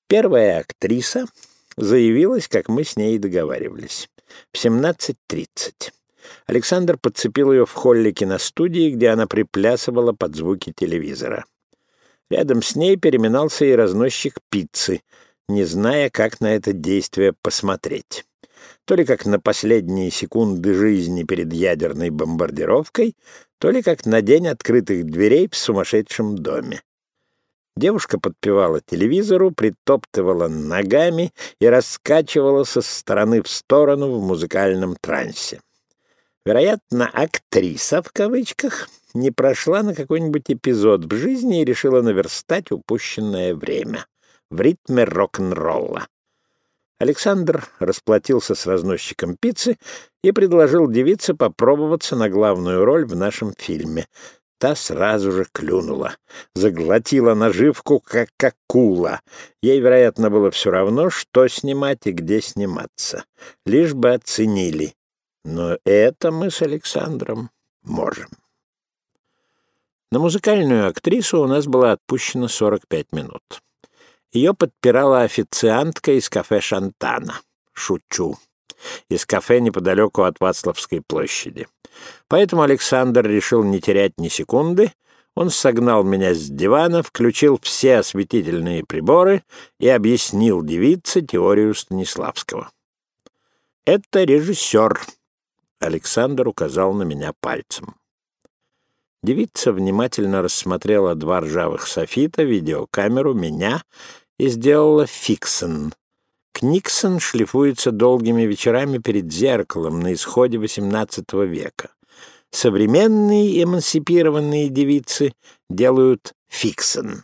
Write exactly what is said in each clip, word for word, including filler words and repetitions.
Первая актриса заявилась, как мы с ней и договаривались, в семнадцать тридцать. Александр подцепил ее в холле киностудии, где она приплясывала под звуки телевизора. Рядом с ней переминался и разносчик пиццы, не зная, как на это действие посмотреть. То ли как на последние секунды жизни перед ядерной бомбардировкой, то ли как на день открытых дверей в сумасшедшем доме. Девушка подпевала телевизору, притоптывала ногами и раскачивала со стороны в сторону в музыкальном трансе. Вероятно, актриса, в кавычках, не прошла на какой-нибудь эпизод в жизни и решила наверстать упущенное время в ритме рок-н-ролла. Александр расплатился с разносчиком пиццы и предложил девице попробоваться на главную роль в нашем фильме. Та сразу же клюнула, заглотила наживку, как акула. Ей, вероятно, было все равно, что снимать и где сниматься, лишь бы оценили. Но это мы с Александром можем. На музыкальную актрису у нас было отпущено сорок пять минут. Ее подпирала официантка из кафе «Шантана». Шучу. Из кафе неподалеку от Вацлавской площади. Поэтому Александр решил не терять ни секунды. Он согнал меня с дивана, включил все осветительные приборы и объяснил девице теорию Станиславского. «Это режиссер», — Александр указал на меня пальцем. Девица внимательно рассмотрела два ржавых софита, видеокамеру, меня и сделала фиксен. Книксон шлифуется долгими вечерами перед зеркалом на исходе восемнадцатого века. Современные эмансипированные девицы делают фиксен.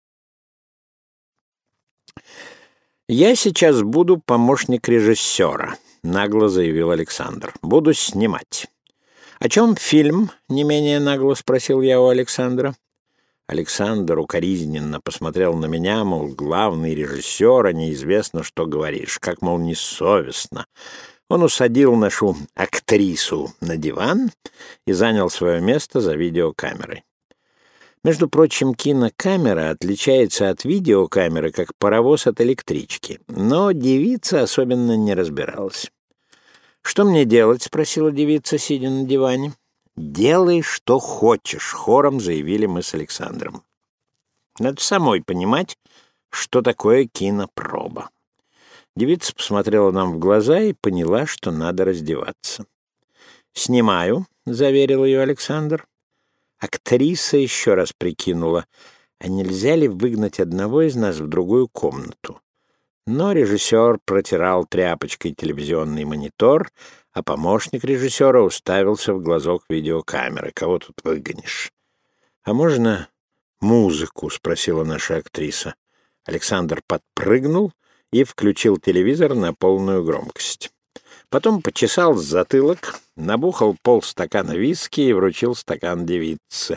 «Я сейчас буду помощник режиссера», — нагло заявил Александр. «Буду снимать». «О чем фильм?» — не менее нагло спросил я у Александра. Александр укоризненно посмотрел на меня, мол, главный режиссер, а неизвестно, что говоришь, как, мол, несовестно. Он усадил нашу актрису на диван и занял свое место за видеокамерой. Между прочим, кинокамера отличается от видеокамеры, как паровоз от электрички, но девица особенно не разбиралась. «Что мне делать?» — спросила девица, сидя на диване. «Делай, что хочешь», — хором заявили мы с Александром. Надо самой понимать, что такое кинопроба. Девица посмотрела нам в глаза и поняла, что надо раздеваться. «Снимаю», — заверил ее Александр. Актриса еще раз прикинула, а нельзя ли выгнать одного из нас в другую комнату. Но режиссер протирал тряпочкой телевизионный монитор, а помощник режиссера уставился в глазок видеокамеры. Кого тут выгонишь? — А можно музыку? — спросила наша актриса. Александр подпрыгнул и включил телевизор на полную громкость. Потом почесал затылок, набухал полстакана виски и вручил стакан девице.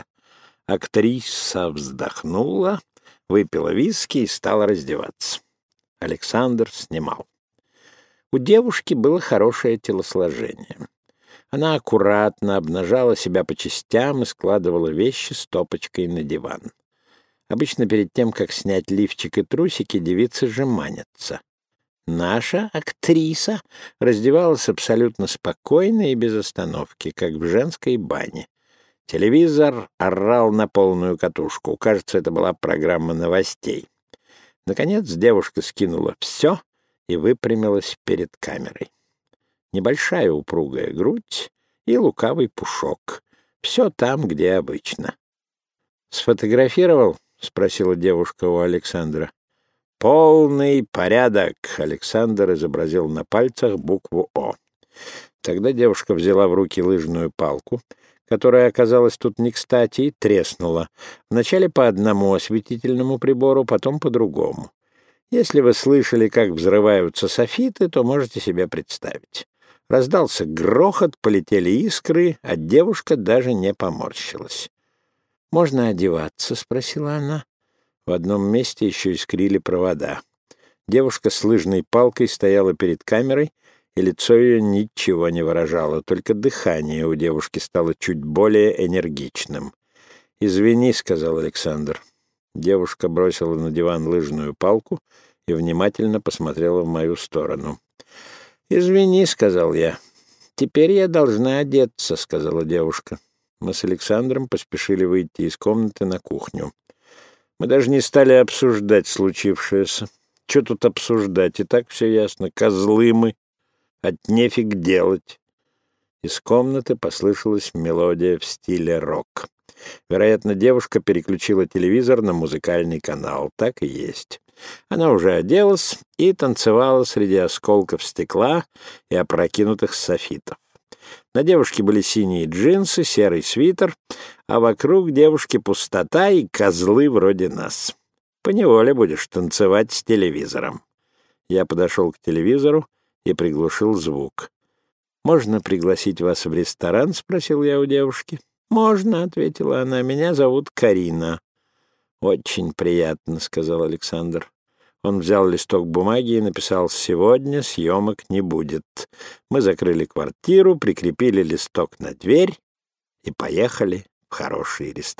Актриса вздохнула, выпила виски и стала раздеваться. Александр снимал. У девушки было хорошее телосложение. Она аккуратно обнажала себя по частям и складывала вещи стопочкой на диван. Обычно перед тем, как снять лифчик и трусики, девицы жеманятся. Наша актриса раздевалась абсолютно спокойно и без остановки, как в женской бане. Телевизор орал на полную катушку. Кажется, это была программа новостей. Наконец девушка скинула все и выпрямилась перед камерой. Небольшая упругая грудь и лукавый пушок. Все там, где обычно. «Сфотографировал?» — спросила девушка у Александра. «Полный порядок!» — Александр изобразил на пальцах букву «О». Тогда девушка взяла в руки лыжную палку, которая оказалась тут не кстати, и треснула. Вначале по одному осветительному прибору, потом по другому. Если вы слышали, как взрываются софиты, то можете себе представить. Раздался грохот, полетели искры, а девушка даже не поморщилась. «Можно одеваться?» — спросила она. В одном месте еще искрили провода. Девушка с лыжной палкой стояла перед камерой, и лицо ее ничего не выражало, только дыхание у девушки стало чуть более энергичным. «Извини», — сказал Александр. Девушка бросила на диван лыжную палку и внимательно посмотрела в мою сторону. «Извини», — сказал я. «Теперь я должна одеться», — сказала девушка. Мы с Александром поспешили выйти из комнаты на кухню. Мы даже не стали обсуждать случившееся. Что тут обсуждать? И так все ясно. Козлы мы. От нефиг делать. Из комнаты послышалась мелодия в стиле рок. Вероятно, девушка переключила телевизор на музыкальный канал. Так и есть. Она уже оделась и танцевала среди осколков стекла и опрокинутых софитов. На девушке были синие джинсы, серый свитер, а вокруг девушки пустота и козлы вроде нас. Поневоле будешь танцевать с телевизором. Я подошел к телевизору и приглушил звук. «Можно пригласить вас в ресторан?» — спросил я у девушки. «Можно», — ответила она. «Меня зовут Карина». «Очень приятно», — сказал Александр. Он взял листок бумаги и написал: «Сегодня съемок не будет». Мы закрыли квартиру, прикрепили листок на дверь и поехали в хороший ресторан.